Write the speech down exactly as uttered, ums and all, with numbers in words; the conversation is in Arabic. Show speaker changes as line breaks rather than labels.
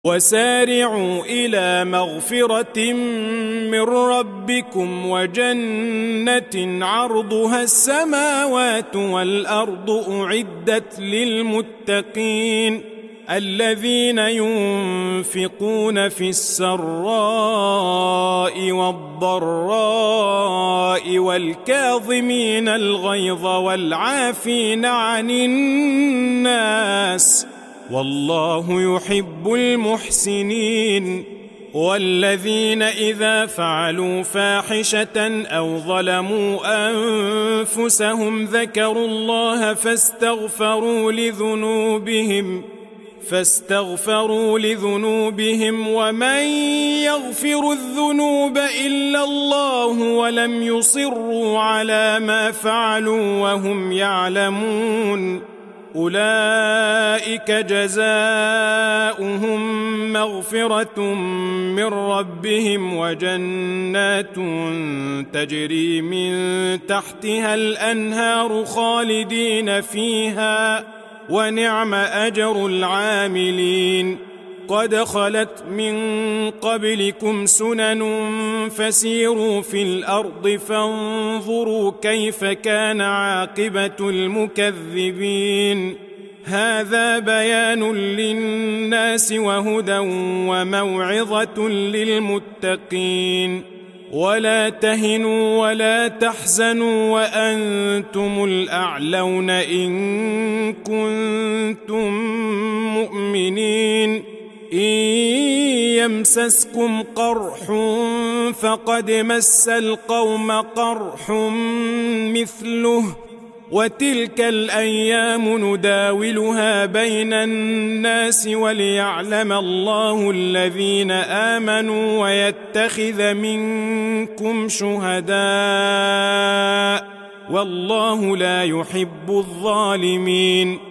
وسارعوا إلى مغفرة من ربكم وجنة عرضها السماوات والأرض أعدت للمتقين الذين ينفقون في السراء والضراء والكاظمين الغيظ والعافين عن الناس والله يحب المحسنين والذين إذا فعلوا فاحشة أو ظلموا أنفسهم ذكروا الله فاستغفروا لذنوبهم فاستغفروا لذنوبهم ومن يغفر الذنوب إلا الله ولم يصروا على ما فعلوا وهم يعلمون أولئك جزاؤهم مغفرة من ربهم وجنات تجري من تحتها الأنهار خالدين فيها ونعم أجر العاملين قد خلت من قبلكم سنن فسيروا في الأرض فانظروا كيف كان عاقبة المكذبين هذا بيان للناس وهدى وموعظة للمتقين ولا تهنوا ولا تحزنوا وأنتم الأعلون إن كنتم مؤمنين إن يمسسكم قرح فقد مس القوم قرح مثله وتلك الأيام نداولها بين الناس وليعلم الله الذين آمنوا ويتخذ منكم شهداء والله لا يحب الظالمين